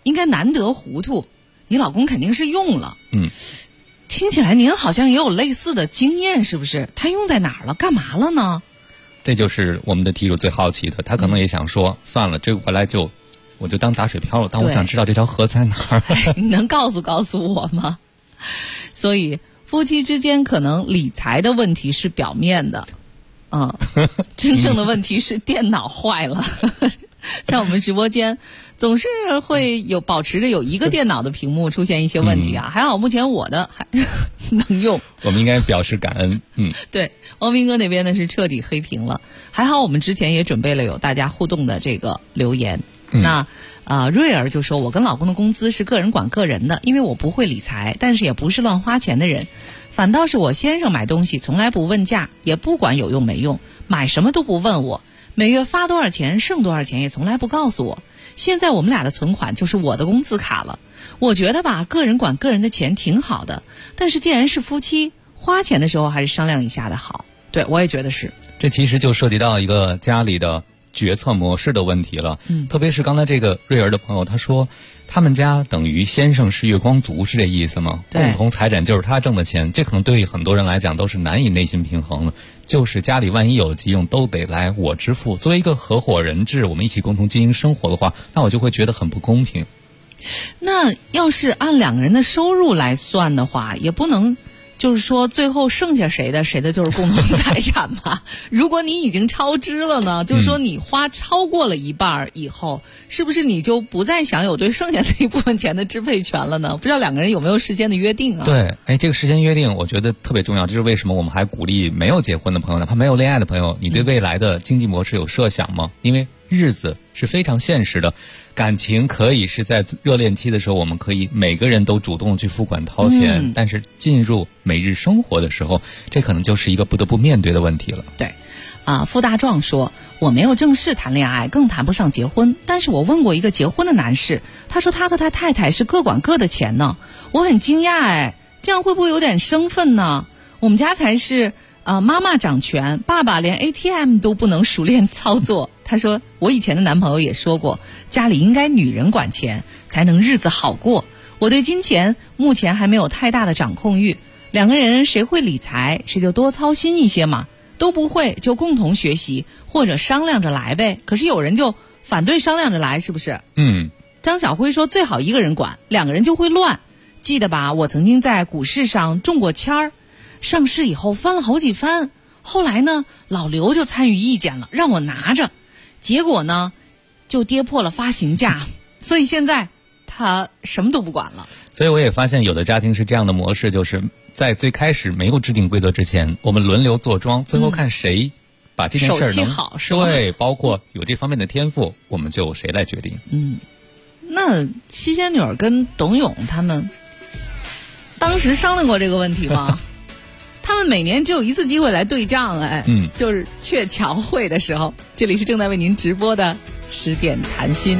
应该难得糊涂，你老公肯定是用了。听起来您好像也有类似的经验，是不是？他用在哪儿了？干嘛了呢？ 这就是我们的题主最好奇的，他可能也想说，算了，这回来我就当打水漂了，但我想知道这条河在哪儿。 你能告诉我吗？所以夫妻之间可能理财的问题是表面的，真正的问题是电脑坏了。在我们直播间总是会保持着有一个电脑的屏幕出现一些问题啊，还好目前我的还能用。我们应该表示感恩。 对，汪斌哥那边呢是彻底黑屏了，还好我们之前也准备了有大家互动的这个留言。那瑞儿就说，我跟老公的工资是个人管个人的，因为我不会理财，但是也不是乱花钱的人，反倒是我先生买东西从来不问价，也不管有用没用，买什么都不问我，每月发多少钱剩多少钱也从来不告诉我。现在我们俩的存款就是我的工资卡了。我觉得吧，个人管个人的钱挺好的，但是既然是夫妻，花钱的时候还是商量一下的好。对，我也觉得是。 这其实就涉及到一个家里的决策模式的问题了。特别是刚才这个瑞儿的朋友，他说他们家等于先生是月光族，是这意思吗？共同财产就是他挣的钱，这可能对很多人来讲都是难以内心平衡的，就是家里万一有急用都得来我支付。作为一个合伙人制，我们一起共同经营生活的话，那我就会觉得很不公平。 那要是按两个人的收入来算的话，也不能就是说最后剩下谁的就是共同财产吧。如果你已经超支了呢，就是说你花超过了一半以后，是不是你就不再享有对剩下那一部分钱的支配权了呢？不知道两个人有没有事先的约定啊？ 对，这个事先约定我觉得特别重要，这是为什么我们还鼓励没有结婚的朋友，哪怕没有恋爱的朋友，你对未来的经济模式有设想吗？因为日子是非常现实的，感情可以是在热恋期的时候，我们可以每个人都主动去付款掏钱，但是进入每日生活的时候，这可能就是一个不得不面对的问题了。 对，傅大壮说，我没有正式谈恋爱，更谈不上结婚，但是我问过一个结婚的男士，他说他和他太太是各管各的钱呢。我很惊讶，这样会不会有点生分呢？我们家才是妈妈掌权，爸爸连 ATM 都不能熟练操作。他说我以前的男朋友也说过，家里应该女人管钱才能日子好过。我对金钱目前还没有太大的掌控欲，两个人谁会理财谁就多操心一些嘛，都不会就共同学习或者商量着来呗。可是有人就反对商量着来，是不是？张小辉说最好一个人管，两个人就会乱。记得吧，我曾经在股市上中过签儿，上市以后翻了好几番，后来呢老刘就参与意见了，让我拿着，结果呢就跌破了发行价，所以现在他什么都不管了。 所以我也发现有的家庭是这样的模式，就是在最开始没有制定规则之前，我们轮流坐庄，最后看谁把这件事手气好，是吧？ 对，包括有这方面的天赋，我们就谁来决定。 那七仙女跟董永他们当时商量过这个问题吗？他们每年只有一次机会来对账，就是鹊桥会的时候。这里是正在为您直播的10点谈心。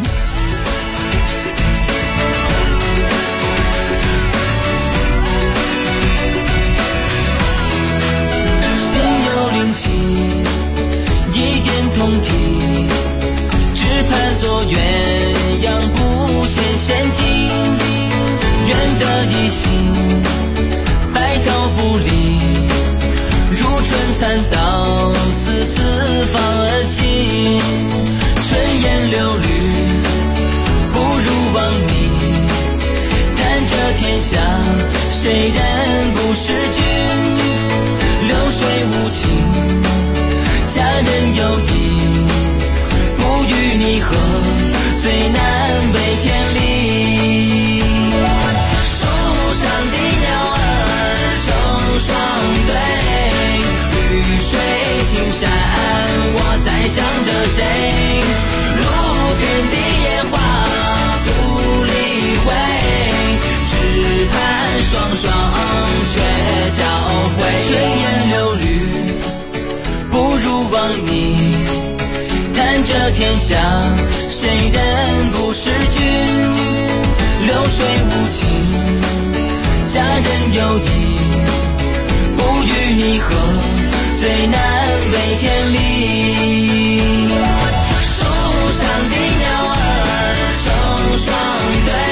心有灵犀一点通体，只盼做鸳鸯不羡仙境，愿得一心白头不离，如春蚕到死四方而起，春烟流绿不如忘你，看这天下谁人不是君，流水无情佳人有意，不与你合最难为天理，树上的鸟儿成双对，绿水青山我在想着谁，路边的野花不理会，只盼双双鹊桥会，春烟流绿不如忘你，看这天下谁人不是君，流水无情佳人有意，不与你合最难为天理，树上的鸟儿成双对，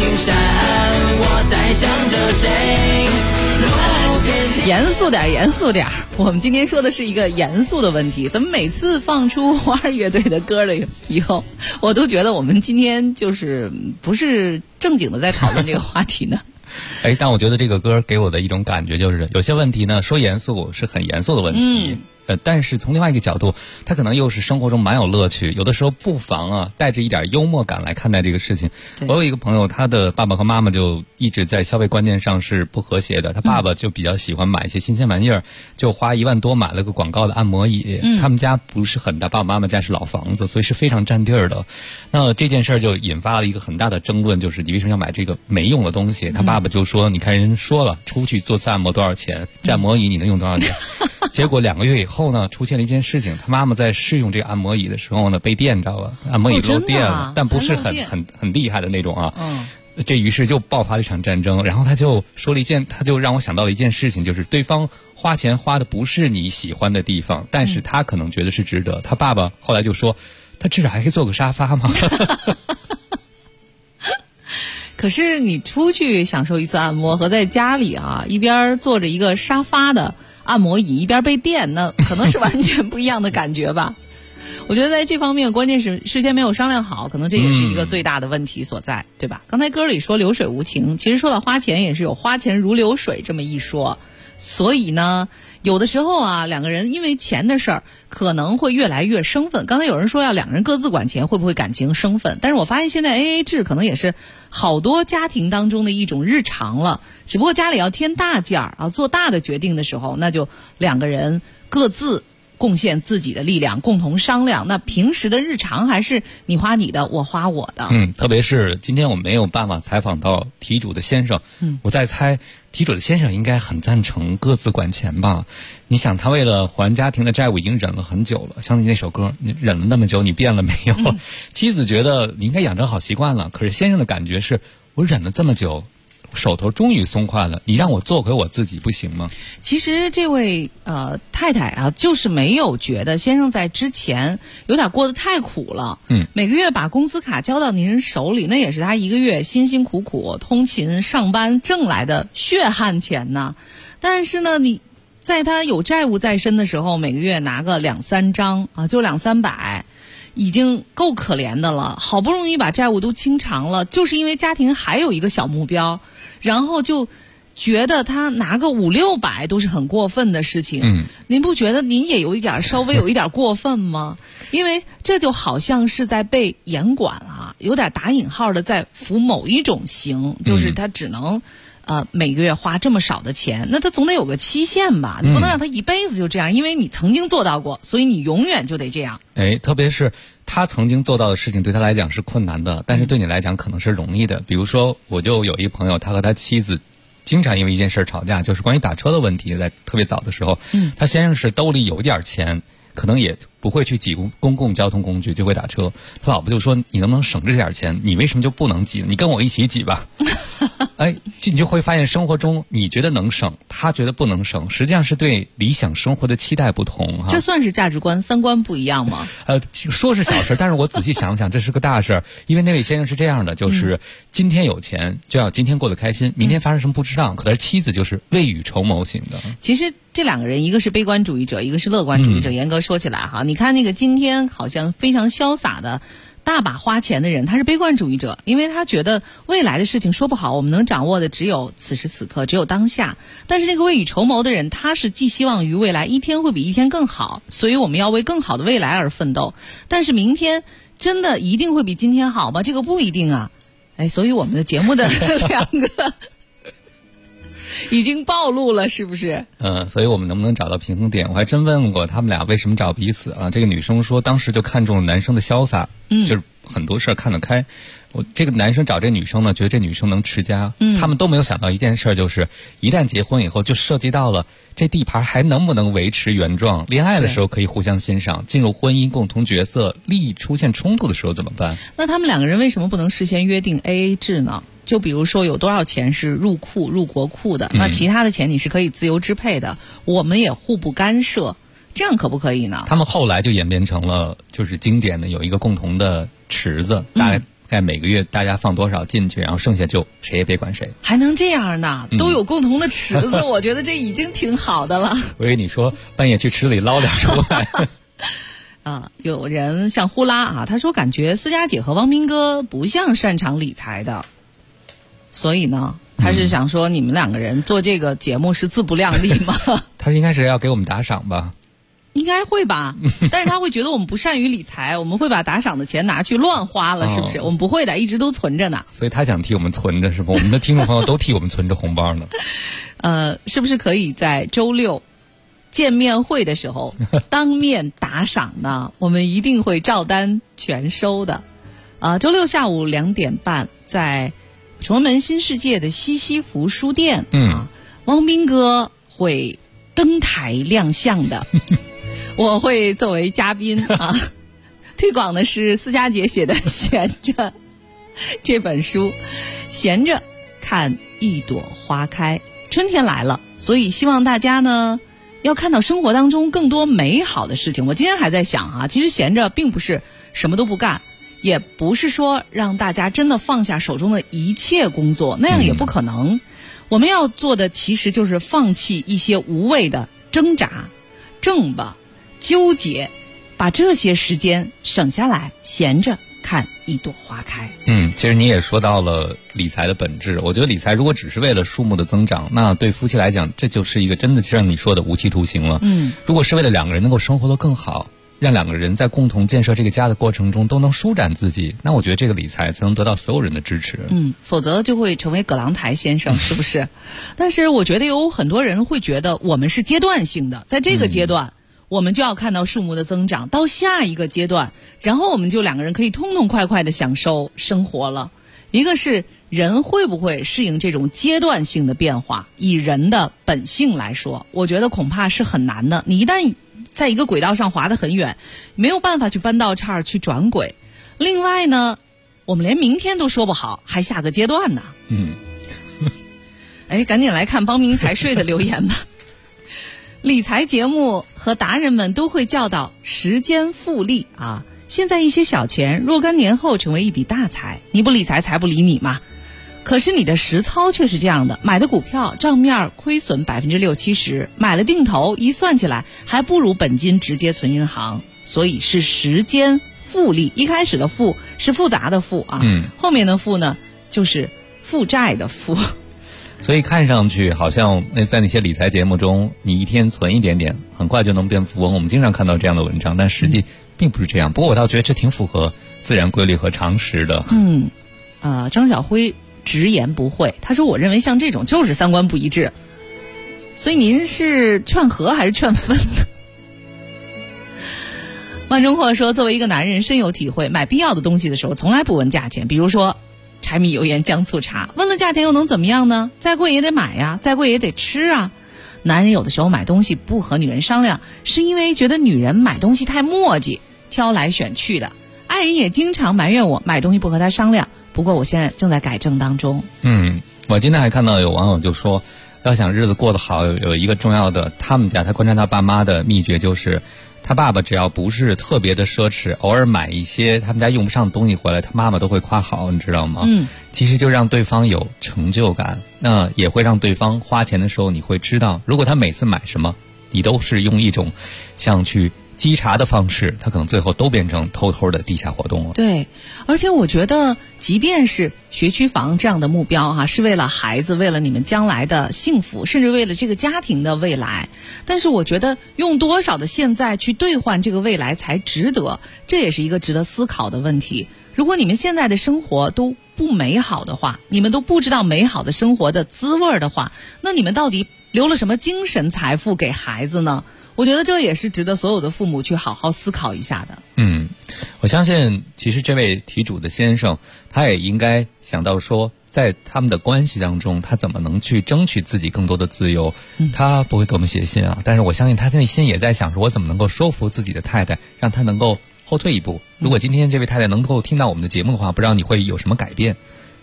山，我在想着谁。 严肃点，严肃点。我们今天说的是一个严肃的问题，怎么每次放出花儿乐队的歌了以后，我都觉得我们今天就是不是正经的在讨论这个话题呢？ 但我觉得这个歌给我的一种感觉就是，有些问题呢，说严肃是很严肃的问题。但是从另外一个角度，它可能又是生活中蛮有乐趣。有的时候不妨带着一点幽默感来看待这个事情。我有一个朋友，他的爸爸和妈妈就一直在消费观念上是不和谐的。他爸爸就比较喜欢买一些新鲜玩意儿，就花1万多买了个广告的按摩椅。他们家不是很大，爸爸妈妈家是老房子，所以是非常占地儿的。那这件事儿就引发了一个很大的争论，就是你为什么要买这个没用的东西？他爸爸就说：“你看人说了，出去做次按摩多少钱？这按摩椅你能用多少年？”结果2个月以后呢，出现了一件事情，他妈妈在试用这个按摩椅的时候呢，被电着了，按摩椅漏电了，但不是很厉害的那种啊。这于是就爆发了一场战争。然后他就让我想到了一件事情，就是对方花钱花的不是你喜欢的地方，但是他可能觉得是值得。他爸爸后来就说，他至少还可以做个沙发嘛。 可是你出去享受一次按摩和在家里一边坐着一个沙发的按摩椅一边被电，那可能是完全不一样的感觉吧。我觉得在这方面，关键是事先没有商量好，可能这也是一个最大的问题所在，对吧？刚才歌里说流水无情，其实说到花钱也是有花钱如流水这么一说。所以呢，有的时候两个人因为钱的事儿可能会越来越生分。刚才有人说要2个人各自管钱，会不会感情生分？但是我发现现在 AA 制可能也是好多家庭当中的一种日常了。只不过家里要添大件儿做大的决定的时候，那就2个人各自贡献自己的力量，共同商量。那平时的日常还是你花你的，我花我的。 特别是今天我没有办法采访到题主的先生，我在猜题主的先生应该很赞成各自管钱吧。你想，他为了还家庭的债务已经忍了很久了，像你那首歌，你忍了那么久，你变了没有？妻子觉得你应该养成好习惯了，可是先生的感觉是，我忍了这么久，手头终于松快了，你让我做回我自己不行吗？ 其实这位太太就是没有觉得先生在之前有点过得太苦了。每个月把工资卡交到您手里，那也是他1个月辛辛苦苦通勤上班挣来的血汗钱呢。但是呢，你在他有债务在身的时候，每个月拿个2-3张就200-300。已经够可怜的了，好不容易把债务都清偿了，就是因为家庭还有一个小目标，然后就觉得他拿个500-600都是很过分的事情。您不觉得您也稍微有一点过分吗？因为这就好像是在被严管有点打引号的在服某一种刑，就是他只能每个月花这么少的钱，那他总得有个期限吧？你不能让他一辈子就这样，因为你曾经做到过，所以你永远就得这样。 特别是他曾经做到的事情对他来讲是困难的，但是对你来讲可能是容易的。比如说，我就有一朋友，他和他妻子经常因为一件事吵架，就是关于打车的问题。在特别早的时候，他先生是兜里有点钱，可能也不会去挤公共交通工具，就会打车。他老婆就说：“你能不能省这点钱？你为什么就不能挤？你跟我一起挤吧。”你就会发现生活中你觉得能省，他觉得不能省，实际上是对理想生活的期待不同这算是价值观3观不一样吗？ 说是小事，但是我仔细想想，这是个大事。因为那位先生是这样的，就是今天有钱就要今天过得开心，明天发生什么不知道。可是妻子就是未雨绸缪型的。 其实这2个人，一个是悲观主义者，一个是乐观主义者。严格说起来你看那个今天好像非常潇洒的大把花钱的人，他是悲观主义者，因为他觉得未来的事情说不好，我们能掌握的只有此时此刻，只有当下。但是那个未雨绸缪的人，他是寄希望于未来一天会比一天更好，所以我们要为更好的未来而奋斗。但是明天真的一定会比今天好吗？这个不一定啊。所以我们的节目的2个已经暴露了，是不是？ 所以我们能不能找到平衡点？我还真问过他们俩为什么找彼此啊？这个女生说，当时就看中了男生的潇洒，就是很多事儿看得开。这个男生找这女生呢，觉得这女生能持家。他们都没有想到一件事，就是一旦结婚以后，就涉及到了这地盘还能不能维持原状？恋爱的时候可以互相欣赏，进入婚姻共同角色，利益出现冲突的时候怎么办？ 那他们2个人为什么不能事先约定 AA 制呢？就比如说有多少钱是入国库的，那其他的钱你是可以自由支配的，我们也互不干涉，这样可不可以呢？ 他们后来就演变成了就是经典的有一个共同的池子，大概看每个月大家放多少进去，然后剩下就谁也别管谁。 还能这样呢？都有共同的池子，我觉得这已经挺好的了。 我以为你说半夜去池里捞点出来。 有人像呼啦啊，他说感觉思佳姐和汪斌哥不像擅长理财的，所以呢，他是想说你们两个人做这个节目是自不量力吗？ 他应该是要给我们打赏吧？ 应该会吧，但是他会觉得我们不善于理财，我们会把打赏的钱拿去乱花了，是不是？我们不会的，一直都存着呢。 所以他想替我们存着，是吧？我们的听众朋友都替我们存着红包呢。 是不是可以在周六见面会的时候当面打赏呢？我们一定会照单全收的。周六下午2点半，在崇文门新世界的西西弗书店，汪斌哥会登台亮相的。我会作为嘉宾推广的是思佳姐写的《闲着》这本书。闲着看一朵花开，春天来了，所以希望大家呢要看到生活当中更多美好的事情。我今天还在想其实闲着并不是什么都不干，也不是说让大家真的放下手中的一切工作，那样也不可能。我们要做的其实就是放弃一些无谓的挣扎、挣吧、纠结，把这些时间省下来，闲着看一朵花开。 其实你也说到了理财的本质。我觉得理财如果只是为了数目的增长，那对夫妻来讲，这就是一个真的像你说的无期徒刑了。如果是为了两个人能够生活得更好，让两个人在共同建设这个家的过程中都能舒展自己，那我觉得这个理财才能得到所有人的支持。 否则就会成为葛朗台先生，是不是？但是我觉得有很多人会觉得我们是阶段性的，在这个阶段我们就要看到数目的增长，到下一个阶段，然后我们就两个人可以痛痛快快的享受生活了。一个是人会不会适应这种阶段性的变化，以人的本性来说，我觉得恐怕是很难的。你一旦在一个轨道上滑得很远，没有办法去搬道岔去转轨。另外呢，我们连明天都说不好，还下个阶段呢。赶紧来看帮明财税的留言吧。理财节目和达人们都会教导时间复利现在一些小钱若干年后成为一笔大财，你不理财财不理你嘛。可是你的实操却是这样的，买的股票账面亏损60-70%，买了定投一算起来还不如本金直接存银行，所以是时间复利。一开始的复是复杂的复后面的复呢就是负债的负。 所以看上去好像在那些理财节目中，你一天存一点点很快就能变富翁，我们经常看到这样的文章，但实际并不是这样。不过我倒觉得这挺符合自然规律和常识的。 张小辉直言不讳，他说我认为像这种就是三观不一致。所以您是劝和还是劝分呢？万中货说，作为一个男人深有体会，买必要的东西的时候从来不问价钱，比如说柴米油盐酱醋茶，问了价钱又能怎么样呢？再贵也得买呀，再贵也得吃啊。男人有的时候买东西不和女人商量，是因为觉得女人买东西太磨叽，挑来选去的。爱人也经常埋怨我买东西不和他商量，不过我现在正在改正当中。 我今天还看到有网友就说，要想日子过得好，有一个重要的，他观察他爸妈的秘诀就是，他爸爸只要不是特别的奢侈，偶尔买一些他们家用不上的东西回来，他妈妈都会夸好，你知道吗？其实就让对方有成就感，那也会让对方花钱的时候，你会知道，如果他每次买什么，你都是用一种像去稽查的方式，他可能最后都变成偷偷的地下活动了。 对，而且我觉得即便是学区房这样的目标是为了孩子，为了你们将来的幸福，甚至为了这个家庭的未来，但是我觉得用多少的现在去兑换这个未来才值得，这也是一个值得思考的问题。如果你们现在的生活都不美好的话，你们都不知道美好的生活的滋味的话，那你们到底留了什么精神财富给孩子呢？我觉得这也是值得所有的父母去好好思考一下的。 我相信其实这位题主的先生，他也应该想到说，在他们的关系当中，他怎么能去争取自己更多的自由。他不会给我们写信但是我相信他内心也在想说，我怎么能够说服自己的太太，让他能够后退一步。如果今天这位太太能够听到我们的节目的话，不知道你会有什么改变？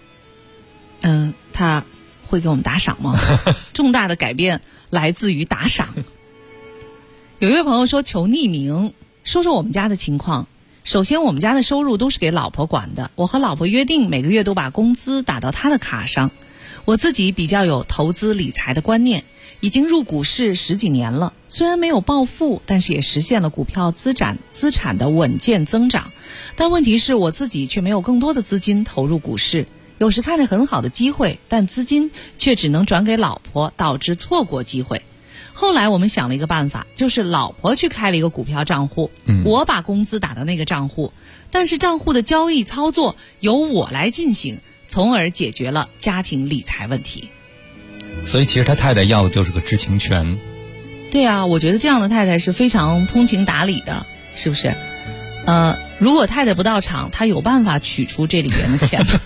他会给我们打赏吗？重大的改变来自于打赏。有一位朋友说求匿名，说说我们家的情况。 首先我们家的收入都是给老婆管的，我和老婆约定每个月都把工资打到她的卡上。我自己比较有投资理财的观念，已经入股市10几年了，虽然没有暴富，但是也实现了股票资产的稳健增长。但问题是我自己却没有更多的资金投入股市，有时看着很好的机会，但资金却只能转给老婆，导致错过机会。后来我们想了一个办法，就是老婆去开了一个股票账户，我把工资打到那个账户，但是账户的交易操作由我来进行，从而解决了家庭理财问题。 所以其实他太太要的就是个知情权。 对啊，我觉得这样的太太是非常通情达理的，是不是？如果太太不到场，他有办法取出这里边的钱的。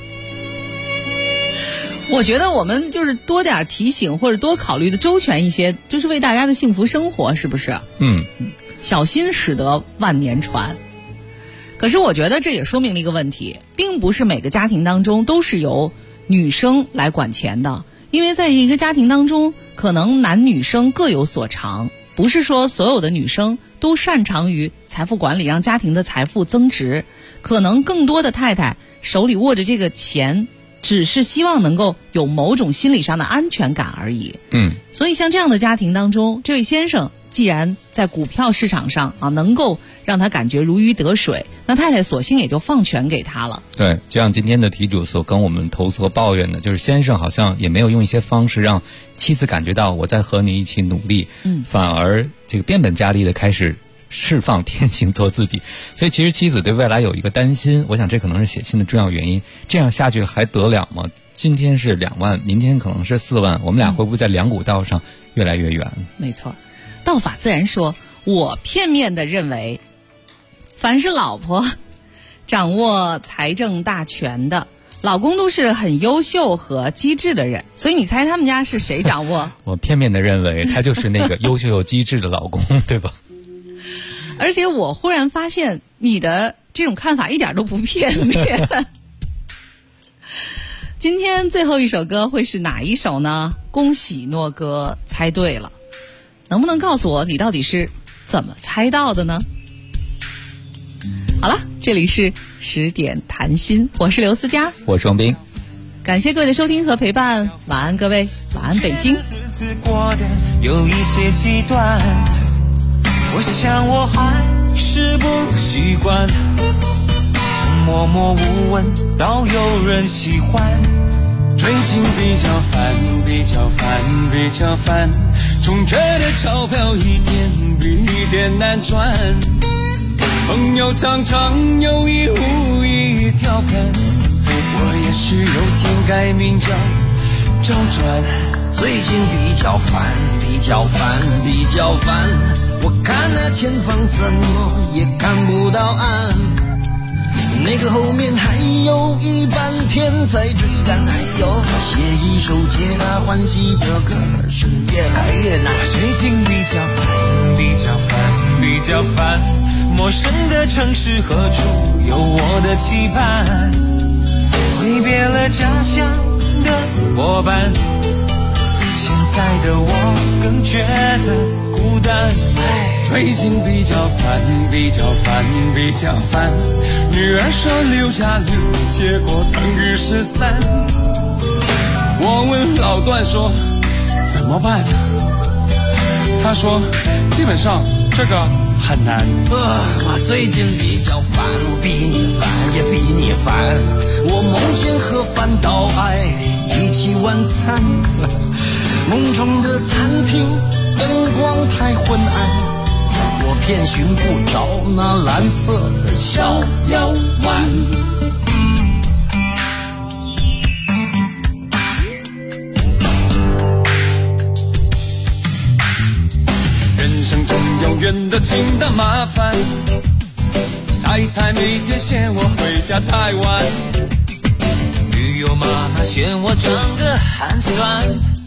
我觉得我们就是多点提醒或者多考虑的周全一些，就是为大家的幸福生活，是不是？小心使得万年船。可是我觉得这也说明了一个问题，并不是每个家庭当中都是由女生来管钱的，因为在一个家庭当中，可能男女生各有所长，不是说所有的女生都擅长于财富管理，让家庭的财富增值。可能更多的太太手里握着这个钱，只是希望能够有某种心理上的安全感而已。所以像这样的家庭当中，这位先生既然在股票市场上能够让他感觉如鱼得水，那太太索性也就放权给他了。 对，就像今天的题主所跟我们投诉和抱怨的，就是先生好像也没有用一些方式让妻子感觉到我在和你一起努力，反而这个变本加厉的开始释放天性做自己。所以其实妻子对未来有一个担心，我想这可能是写信的重要原因。这样下去还得了吗？今天是2万，明天可能是4万，我们俩会不会在两股道上越来越远？ 没错，道法自然说，我片面的认为，凡是老婆掌握财政大权的，老公都是很优秀和机智的人。所以你猜他们家是谁掌握？ 我片面的认为他就是那个优秀又机智的老公，对吧？ 而且我忽然发现你的这种看法一点都不片面。今天最后一首歌会是哪一首呢？恭喜诺哥猜对了，能不能告诉我你到底是怎么猜到的呢？好了，这里是10点谈心，我是刘思佳， 我是王斌， 感谢各位的收听和陪伴，晚安各位，晚安北京。 日子过得有一些极端，我想我还是不习惯，从默默无闻到有人喜欢，最近比较烦，总觉得钞票一点比一点难赚，朋友常常有意无意调侃，我也许有天改名叫周转，最近比较烦，我看那前方怎么也看不到岸，那个后面还有一半天在追赶，还有写一首皆大欢喜的歌是越来越难。最近比较烦，陌生的城市何处有我的期盼，挥别了家乡的伙伴，现在的我更觉得孤单。最近比较烦，女儿说6+6结果等于13，我问老段说怎么办，他说基本上这个很难。我最近比较烦，比你烦也比你烦，我梦见和范岛爱一起晚餐，梦中的餐厅灯光太昏暗，我偏寻不着那蓝色的逍遥湾。人生中有远的近的麻烦，太太每天嫌我回家太晚，女友妈妈嫌我长得寒酸，